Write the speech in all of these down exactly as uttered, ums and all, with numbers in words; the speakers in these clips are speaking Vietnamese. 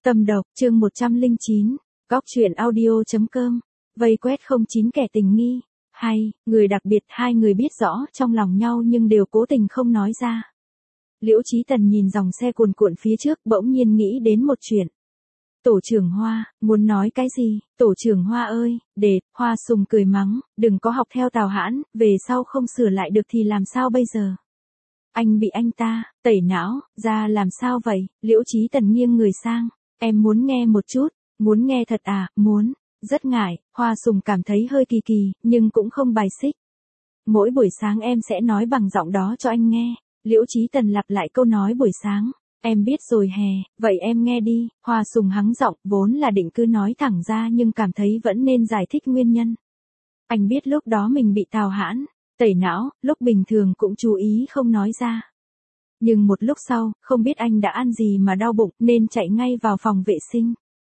Tâm độc, chương một trăm lẻ chín, góc truyện audio.com, vây quét không chín kẻ tình nghi, hay, người đặc biệt hai người biết rõ trong lòng nhau nhưng đều cố tình không nói ra. Liễu Chí Tần nhìn dòng xe cuồn cuộn phía trước bỗng nhiên nghĩ đến một chuyện. Tổ trưởng Hoa, muốn nói cái gì, tổ trưởng Hoa ơi, để, Hoa Sùng cười mắng, đừng có học theo Tào Hãn, về sau không sửa lại được thì làm sao bây giờ. Anh bị anh ta, tẩy não, ra làm sao vậy, Liễu Chí Tần nghiêng người sang, em muốn nghe một chút, muốn nghe thật à, muốn, rất ngại, Hoa Sùng cảm thấy hơi kỳ kỳ, nhưng cũng không bài xích. Mỗi buổi sáng em sẽ nói bằng giọng đó cho anh nghe, Liễu Chí Tần lặp lại câu nói buổi sáng. Em biết rồi hè, vậy em nghe đi, Hoa Sùng hắng giọng, vốn là định cứ nói thẳng ra nhưng cảm thấy vẫn nên giải thích nguyên nhân. Anh biết lúc đó mình bị Tào Hãn tẩy não, lúc bình thường cũng chú ý không nói ra. Nhưng một lúc sau, không biết anh đã ăn gì mà đau bụng nên chạy ngay vào phòng vệ sinh.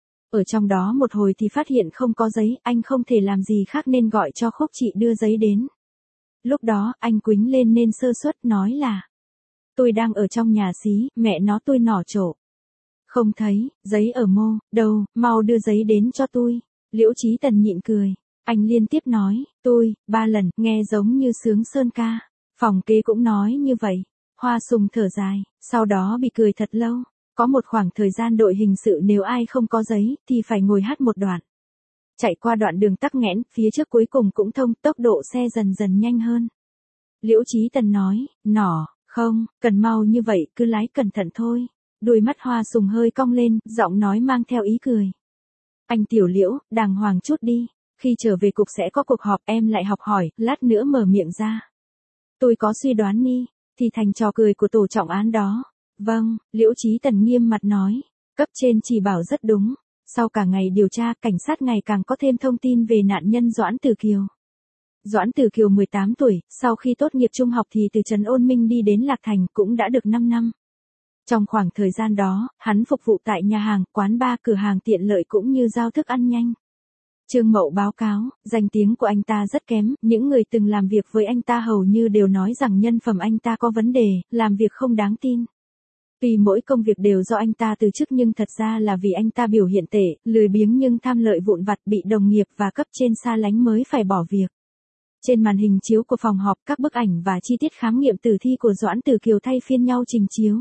Ở trong đó một hồi thì phát hiện không có giấy, anh không thể làm gì khác nên gọi cho Khúc chị đưa giấy đến. Lúc đó, anh quýnh lên nên sơ suất nói là tôi đang ở trong nhà xí, mẹ nó tôi nỏ trộ. Không thấy, giấy ở mô, đâu, mau đưa giấy đến cho tôi. Liễu Chí Tần nhịn cười. Anh liên tiếp nói, tôi, ba lần, nghe giống như sướng sơn ca. Phòng kế cũng nói như vậy. Hoa Sùng thở dài, sau đó bị cười thật lâu. Có một khoảng thời gian đội hình sự nếu ai không có giấy, thì phải ngồi hát một đoạn. Chạy qua đoạn đường tắc nghẽn, phía trước cuối cùng cũng thông, tốc độ xe dần dần nhanh hơn. Liễu Chí Tần nói, nỏ. Không, cần mau như vậy, cứ lái cẩn thận thôi. Đôi mắt Hoa Sùng hơi cong lên, giọng nói mang theo ý cười. Anh Tiểu Liễu, đàng hoàng chút đi. Khi trở về cục sẽ có cuộc họp, em lại học hỏi, lát nữa mở miệng ra. Tôi có suy đoán nghi, thì thành trò cười của tổ trọng án đó. Vâng, Liễu Chí Tần nghiêm mặt nói. Cấp trên chỉ bảo rất đúng. Sau cả ngày điều tra, cảnh sát ngày càng có thêm thông tin về nạn nhân Doãn Tử Kiều. Doãn Tử Kiều mười tám tuổi, sau khi tốt nghiệp trung học thì từ Trấn Ôn Minh đi đến Lạc Thành cũng đã được năm năm. Trong khoảng thời gian đó, hắn phục vụ tại nhà hàng, quán bar, cửa hàng tiện lợi cũng như giao thức ăn nhanh. Trương Mậu báo cáo, danh tiếng của anh ta rất kém, những người từng làm việc với anh ta hầu như đều nói rằng nhân phẩm anh ta có vấn đề, làm việc không đáng tin. Vì mỗi công việc đều do anh ta từ chức nhưng thật ra là vì anh ta biểu hiện tệ, lười biếng nhưng tham lợi vụn vặt bị đồng nghiệp và cấp trên xa lánh mới phải bỏ việc. Trên màn hình chiếu của phòng họp các bức ảnh và chi tiết khám nghiệm tử thi của Doãn Tử Kiều thay phiên nhau trình chiếu.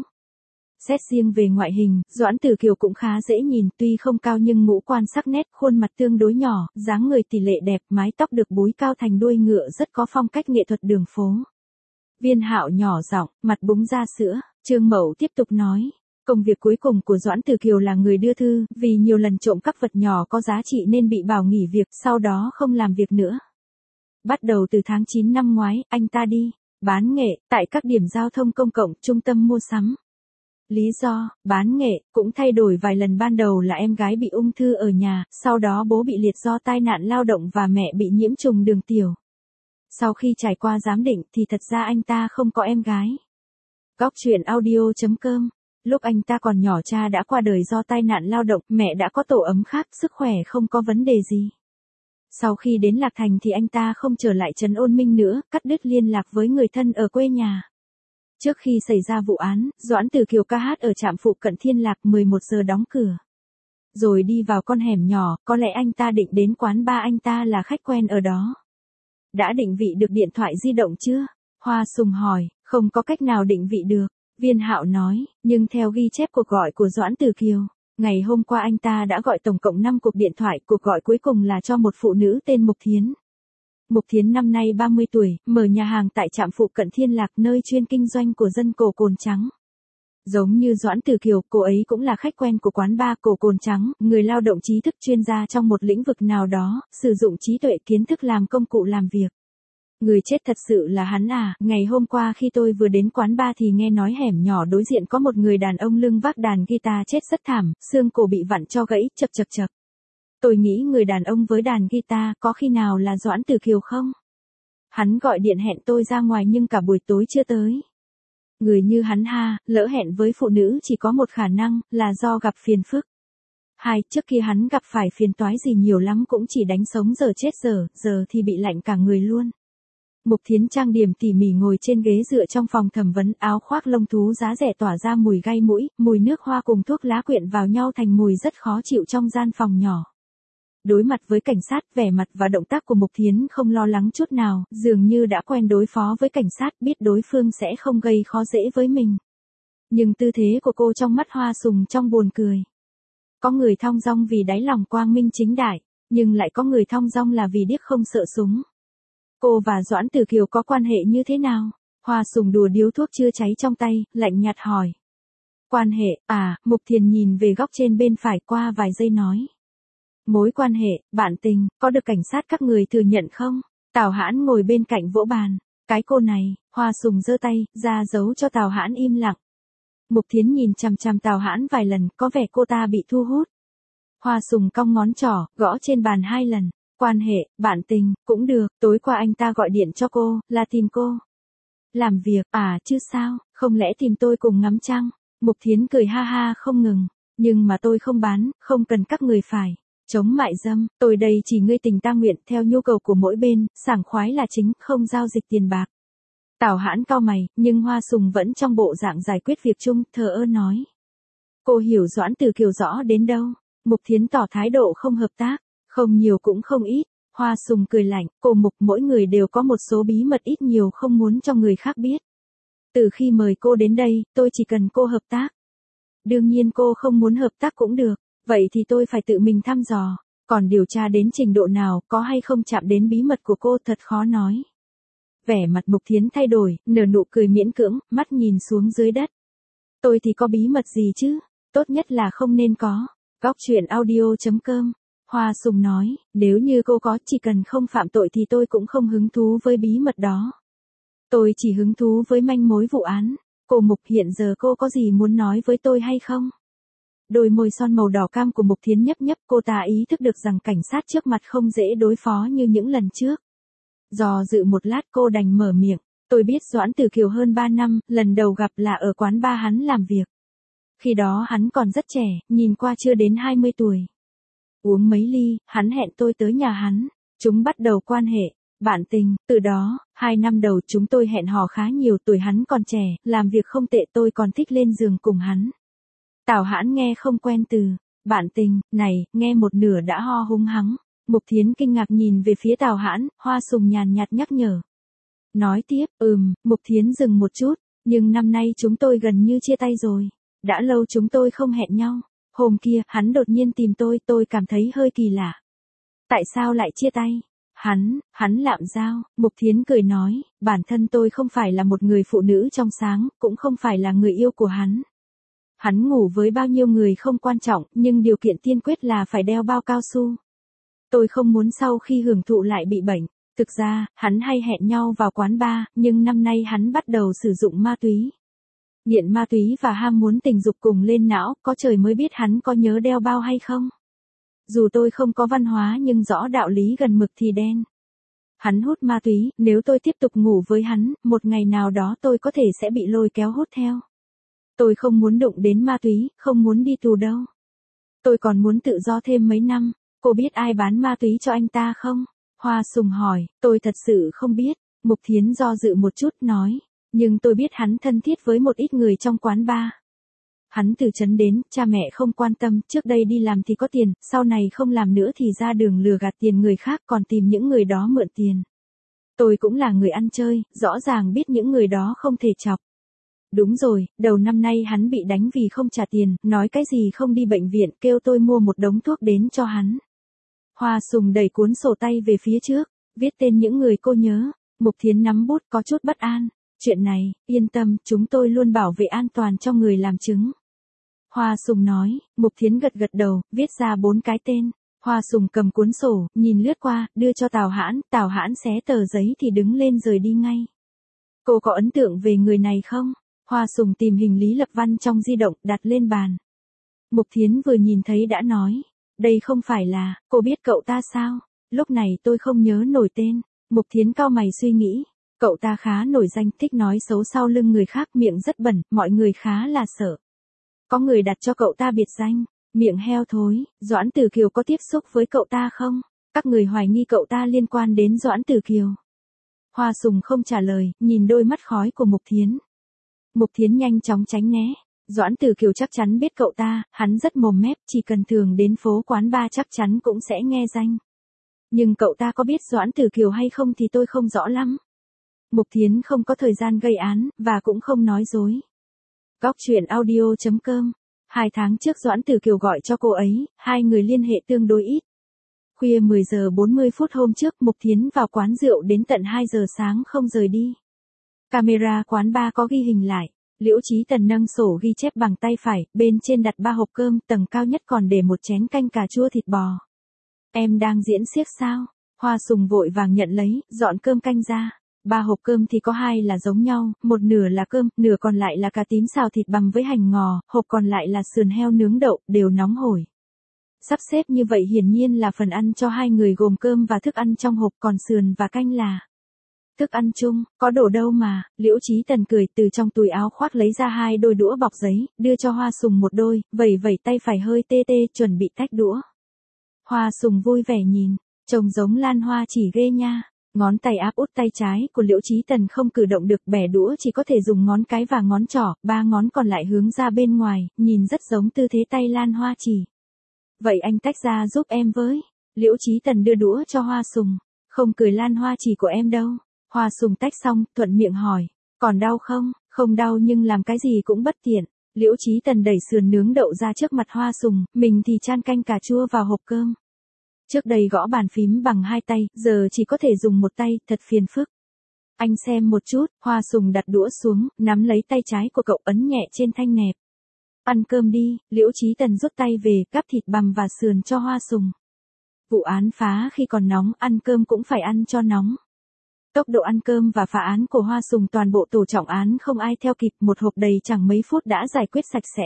Xét riêng về ngoại hình, Doãn Tử Kiều cũng khá dễ nhìn, tuy không cao nhưng ngũ quan sắc nét, khuôn mặt tương đối nhỏ, dáng người tỷ lệ đẹp, mái tóc được búi cao thành đuôi ngựa rất có phong cách nghệ thuật đường phố. Viên Hạo nhỏ giọng, mặt búng ra sữa, Trương Mậu tiếp tục nói. Công việc cuối cùng của Doãn Tử Kiều là người đưa thư, vì nhiều lần trộm các vật nhỏ có giá trị nên bị bảo nghỉ việc, sau đó không làm việc nữa. Bắt đầu từ tháng chín năm ngoái, anh ta đi bán nghệ tại các điểm giao thông công cộng, trung tâm mua sắm. Lý do, bán nghệ, cũng thay đổi vài lần, ban đầu là em gái bị ung thư ở nhà, sau đó bố bị liệt do tai nạn lao động và mẹ bị nhiễm trùng đường tiểu. Sau khi trải qua giám định thì thật ra anh ta không có em gái. Góc truyện audio.com, lúc anh ta còn nhỏ cha đã qua đời do tai nạn lao động, mẹ đã có tổ ấm khác, sức khỏe không có vấn đề gì. Sau khi đến Lạc Thành thì anh ta không trở lại Trấn Ôn Minh nữa, cắt đứt liên lạc với người thân ở quê nhà. Trước khi xảy ra vụ án, Doãn Tử Kiều ca hát ở trạm phụ cận Thiên Lạc, mười một giờ đóng cửa. Rồi đi vào con hẻm nhỏ, có lẽ anh ta định đến quán bar, anh ta là khách quen ở đó. Đã định vị được điện thoại di động chưa? Hoa Sùng hỏi, không có cách nào định vị được. Viên Hạo nói, nhưng theo ghi chép cuộc gọi của Doãn Tử Kiều, ngày hôm qua anh ta đã gọi tổng cộng năm cuộc điện thoại, cuộc gọi cuối cùng là cho một phụ nữ tên Mục Thiến. Mục Thiến năm nay ba mươi tuổi, mở nhà hàng tại trạm phụ cận Thiên Lạc, nơi chuyên kinh doanh của dân cổ Cồn Trắng. Giống như Doãn Tử Kiều, cô ấy cũng là khách quen của quán bar cổ Cồn Trắng, người lao động trí thức chuyên gia trong một lĩnh vực nào đó, sử dụng trí tuệ kiến thức làm công cụ làm việc. Người chết thật sự là hắn à, ngày hôm qua khi tôi vừa đến quán bar thì nghe nói hẻm nhỏ đối diện có một người đàn ông lưng vác đàn guitar chết rất thảm, xương cổ bị vặn cho gãy, chật chật chật. Tôi nghĩ người đàn ông với đàn guitar có khi nào là Doãn Tử Kiều không? Hắn gọi điện hẹn tôi ra ngoài nhưng cả buổi tối chưa tới. Người như hắn ha, lỡ hẹn với phụ nữ chỉ có một khả năng, là do gặp phiền phức. Hai, trước kia hắn gặp phải phiền toái gì nhiều lắm cũng chỉ đánh sống giờ chết giờ, giờ thì bị lạnh cả người luôn. Mục Thiến trang điểm tỉ mỉ ngồi trên ghế dựa trong phòng thẩm vấn, áo khoác lông thú giá rẻ tỏa ra mùi gai mũi, mùi nước hoa cùng thuốc lá quyện vào nhau thành mùi rất khó chịu trong gian phòng nhỏ. Đối mặt với cảnh sát, vẻ mặt và động tác của Mục Thiến không lo lắng chút nào, dường như đã quen đối phó với cảnh sát, biết đối phương sẽ không gây khó dễ với mình. Nhưng tư thế của cô trong mắt Hoa Sùng trong buồn cười. Có người thong dong vì đáy lòng quang minh chính đại, nhưng lại có người thong dong là vì điếc không sợ súng. Cô và Doãn Tử Kiều có quan hệ như thế nào? Hoa Sùng đùa điếu thuốc chưa cháy trong tay, lạnh nhạt hỏi. Quan hệ, à, Mục Thiền nhìn về góc trên bên phải qua vài giây nói. Mối quan hệ, bạn tình, có được cảnh sát các người thừa nhận không? Tào Hãn ngồi bên cạnh vỗ bàn. Cái cô này, Hoa Sùng giơ tay, ra dấu cho Tào Hãn im lặng. Mục Thiến nhìn chằm chằm Tào Hãn vài lần, có vẻ cô ta bị thu hút. Hoa Sùng cong ngón trỏ, gõ trên bàn hai lần. Quan hệ, bạn tình, cũng được, tối qua anh ta gọi điện cho cô, là tìm cô. Làm việc, à chứ sao, không lẽ tìm tôi cùng ngắm trăng? Mục Thiến cười ha ha không ngừng. Nhưng mà tôi không bán, không cần các người phải chống mại dâm, tôi đây chỉ ngươi tình ta nguyện, theo nhu cầu của mỗi bên, sảng khoái là chính, không giao dịch tiền bạc. Tào Hãn cau mày, nhưng Hoa Sùng vẫn trong bộ dạng giải quyết việc chung, thờ ơ nói. Cô hiểu Doãn Tử Kiều rõ đến đâu? Mục Thiến tỏ thái độ không hợp tác, không nhiều cũng không ít. Hoa Sùng cười lạnh, cô Mục, mỗi người đều có một số bí mật ít nhiều không muốn cho người khác biết. Từ khi mời cô đến đây, tôi chỉ cần cô hợp tác. Đương nhiên cô không muốn hợp tác cũng được, vậy thì tôi phải tự mình thăm dò, còn điều tra đến trình độ nào, có hay không chạm đến bí mật của cô thật khó nói. Vẻ mặt Mục Thiến thay đổi, nở nụ cười miễn cưỡng, mắt nhìn xuống dưới đất. Tôi thì có bí mật gì chứ, tốt nhất là không nên có. Góc truyện audio chấm com. Hoa Sùng nói, nếu như cô có, chỉ cần không phạm tội thì tôi cũng không hứng thú với bí mật đó. Tôi chỉ hứng thú với manh mối vụ án. Cô Mục, hiện giờ cô có gì muốn nói với tôi hay không? Đôi môi son màu đỏ cam của Mục Thiến nhấp nhấp, cô ta ý thức được rằng cảnh sát trước mặt không dễ đối phó như những lần trước. Dò dự một lát cô đành mở miệng, tôi biết Doãn Tử Kiều hơn ba năm, lần đầu gặp là ở quán ba hắn làm việc. Khi đó hắn còn rất trẻ, nhìn qua chưa đến hai mươi tuổi. Uống mấy ly, hắn hẹn tôi tới nhà hắn, chúng bắt đầu quan hệ, bạn tình, từ đó, hai năm đầu chúng tôi hẹn hò khá nhiều, tuổi hắn còn trẻ, làm việc không tệ, tôi còn thích lên giường cùng hắn. Tào Hãn nghe không quen từ, bạn tình, này, nghe một nửa đã ho húng hắng. Mục Thiến kinh ngạc nhìn về phía Tào Hãn, Hoa Sùng nhàn nhạt nhắc nhở. Nói tiếp, ừm, Mục Thiến dừng một chút, nhưng năm nay chúng tôi gần như chia tay rồi. Đã lâu chúng tôi không hẹn nhau. Hôm kia, hắn đột nhiên tìm tôi, tôi cảm thấy hơi kỳ lạ. Tại sao lại chia tay? Hắn, hắn lạm giao, Mục Thiến cười nói, bản thân tôi không phải là một người phụ nữ trong sáng, cũng không phải là người yêu của hắn. Hắn ngủ với bao nhiêu người không quan trọng, nhưng điều kiện tiên quyết là phải đeo bao cao su. Tôi không muốn sau khi hưởng thụ lại bị bệnh. Thực ra, hắn hay hẹn nhau vào quán bar, nhưng năm nay hắn bắt đầu sử dụng ma túy. Nghiện ma túy và ham muốn tình dục cùng lên não, có trời mới biết hắn có nhớ đeo bao hay không. Dù tôi không có văn hóa nhưng rõ đạo lý gần mực thì đen. Hắn hút ma túy, nếu tôi tiếp tục ngủ với hắn, một ngày nào đó tôi có thể sẽ bị lôi kéo hút theo. Tôi không muốn đụng đến ma túy, không muốn đi tù đâu. Tôi còn muốn tự do thêm mấy năm. Cô biết ai bán ma túy cho anh ta không? Hoa Sùng hỏi, tôi thật sự không biết. Mục Thiến do dự một chút nói, nhưng tôi biết hắn thân thiết với một ít người trong quán bar. Hắn từ trấn đến, cha mẹ không quan tâm, trước đây đi làm thì có tiền, sau này không làm nữa thì ra đường lừa gạt tiền người khác, còn tìm những người đó mượn tiền. Tôi cũng là người ăn chơi, rõ ràng biết những người đó không thể chọc. Đúng rồi, đầu năm nay hắn bị đánh vì không trả tiền, nói cái gì không đi bệnh viện, kêu tôi mua một đống thuốc đến cho hắn. Hoa Sùng đẩy cuốn sổ tay về phía trước, viết tên những người cô nhớ. Mục Thiến nắm bút có chút bất an. Chuyện này, yên tâm, chúng tôi luôn bảo vệ an toàn cho người làm chứng. Hoa Sùng nói, Mục Thiến gật gật đầu, viết ra bốn cái tên. Hoa Sùng cầm cuốn sổ, nhìn lướt qua, đưa cho Tào Hãn, Tào Hãn xé tờ giấy thì đứng lên rời đi ngay. Cô có ấn tượng về người này không? Hoa Sùng tìm hình Lý Lập Văn trong di động, đặt lên bàn. Mục Thiến vừa nhìn thấy đã nói, đây không phải là, cô biết cậu ta sao? Lúc này tôi không nhớ nổi tên. Mục Thiến cau mày suy nghĩ, cậu ta khá nổi danh, thích nói xấu sau lưng người khác, miệng rất bẩn, mọi người khá là sợ. Có người đặt cho cậu ta biệt danh, miệng heo thối. Doãn Tử Kiều có tiếp xúc với cậu ta không? Các người hoài nghi cậu ta liên quan đến Doãn Tử Kiều. Hoa Sùng không trả lời, nhìn đôi mắt khói của Mục Thiến. Mục Thiến nhanh chóng tránh né. Doãn Tử Kiều chắc chắn biết cậu ta, hắn rất mồm mép, chỉ cần thường đến phố quán bar chắc chắn cũng sẽ nghe danh. Nhưng cậu ta có biết Doãn Tử Kiều hay không thì tôi không rõ lắm. Mục Thiến không có thời gian gây án, và cũng không nói dối. Góc truyện audio chấm com. Hai tháng trước Doãn Tử Kiều gọi cho cô ấy, hai người liên hệ tương đối ít. Khuya mười giờ bốn mươi phút hôm trước, Mục Thiến vào quán rượu đến tận hai giờ sáng không rời đi. Camera quán bar có ghi hình lại. Liễu Chí Tần nâng sổ ghi chép bằng tay phải, bên trên đặt ba hộp cơm, tầng cao nhất còn để một chén canh cà chua thịt bò. Em đang diễn xiếc sao? Hoa Sùng vội vàng nhận lấy, dọn cơm canh ra. Ba hộp cơm thì có hai là giống nhau, một nửa là cơm, nửa còn lại là cà tím xào thịt bằm với hành ngò, hộp còn lại là sườn heo nướng đậu, đều nóng hổi. Sắp xếp như vậy hiển nhiên là phần ăn cho hai người gồm cơm và thức ăn trong hộp, còn sườn và canh là thức ăn chung, có đổ đâu mà. Liễu Chí Tần cười, từ trong túi áo khoác lấy ra hai đôi đũa bọc giấy, đưa cho Hoa Sùng một đôi, vẩy vẩy tay phải hơi tê tê, chuẩn bị tách đũa. Hoa Sùng vui vẻ nhìn, trông giống Lan Hoa Chỉ ghê nha. Ngón tay áp út tay trái của Liễu Chí Tần không cử động được, bẻ đũa chỉ có thể dùng ngón cái và ngón trỏ, ba ngón còn lại hướng ra bên ngoài, nhìn rất giống tư thế tay Lan Hoa Chỉ. Vậy anh tách ra giúp em với. Liễu Chí Tần đưa đũa cho Hoa Sùng. Không cười Lan Hoa Chỉ của em đâu. Hoa Sùng tách xong, thuận miệng hỏi. Còn đau không? Không đau nhưng làm cái gì cũng bất tiện. Liễu Chí Tần đẩy sườn nướng đậu ra trước mặt Hoa Sùng, mình thì chan canh cà chua vào hộp cơm. Trước đây gõ bàn phím bằng hai tay, giờ chỉ có thể dùng một tay, thật phiền phức. Anh xem một chút. Hoa Sùng đặt đũa xuống, nắm lấy tay trái của cậu, ấn nhẹ trên thanh nẹp. Ăn cơm đi. Liễu Chí Tần rút tay về, gắp thịt bằm và sườn cho Hoa Sùng. Vụ án phá khi còn nóng, ăn cơm cũng phải ăn cho nóng. Tốc độ ăn cơm và phá án của Hoa Sùng toàn bộ tổ trọng án không ai theo kịp, một hộp đầy chẳng mấy phút đã giải quyết sạch sẽ.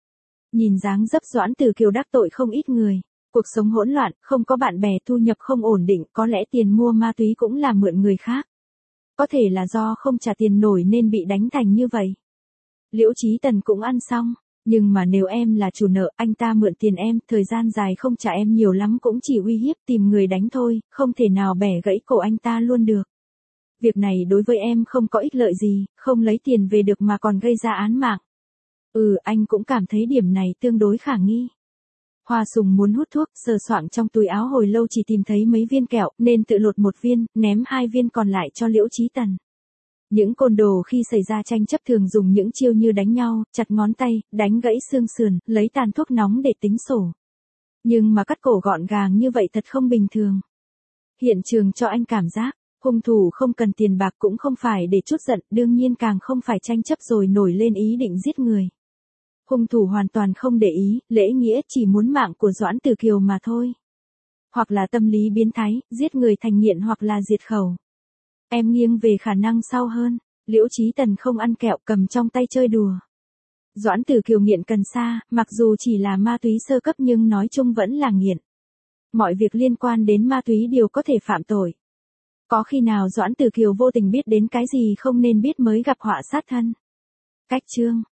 Nhìn dáng dấp Doãn Tử Kiều đắc tội không ít người. Cuộc sống hỗn loạn, không có bạn bè, thu nhập không ổn định, có lẽ tiền mua ma túy cũng là mượn người khác. Có thể là do không trả tiền nổi nên bị đánh thành như vậy. Liễu Chí Tần cũng ăn xong. Nhưng mà nếu em là chủ nợ, anh ta mượn tiền em, thời gian dài không trả em nhiều lắm cũng chỉ uy hiếp tìm người đánh thôi, không thể nào bẻ gãy cổ anh ta luôn được. Việc này đối với em không có ích lợi gì, không lấy tiền về được mà còn gây ra án mạng. Ừ, anh cũng cảm thấy điểm này tương đối khả nghi. Hoa Sùng muốn hút thuốc, sờ soạng trong túi áo hồi lâu chỉ tìm thấy mấy viên kẹo, nên tự lột một viên, ném hai viên còn lại cho Liễu Chí Tần. Những côn đồ khi xảy ra tranh chấp thường dùng những chiêu như đánh nhau, chặt ngón tay, đánh gãy xương sườn, lấy tàn thuốc nóng để tính sổ. Nhưng mà cắt cổ gọn gàng như vậy thật không bình thường. Hiện trường cho anh cảm giác, hung thủ không cần tiền bạc cũng không phải để trút giận, đương nhiên càng không phải tranh chấp rồi nổi lên ý định giết người. Hung thủ hoàn toàn không để ý, lễ nghĩa chỉ muốn mạng của Doãn Tử Kiều mà thôi. Hoặc là tâm lý biến thái, giết người thành nghiện hoặc là diệt khẩu. Em nghiêng về khả năng sau hơn. Liễu Chí Tần không ăn kẹo, cầm trong tay chơi đùa. Doãn Tử Kiều nghiện cần sa, mặc dù chỉ là ma túy sơ cấp nhưng nói chung vẫn là nghiện. Mọi việc liên quan đến ma túy đều có thể phạm tội. Có khi nào Doãn Tử Kiều vô tình biết đến cái gì không nên biết mới gặp họa sát thân. Cách chương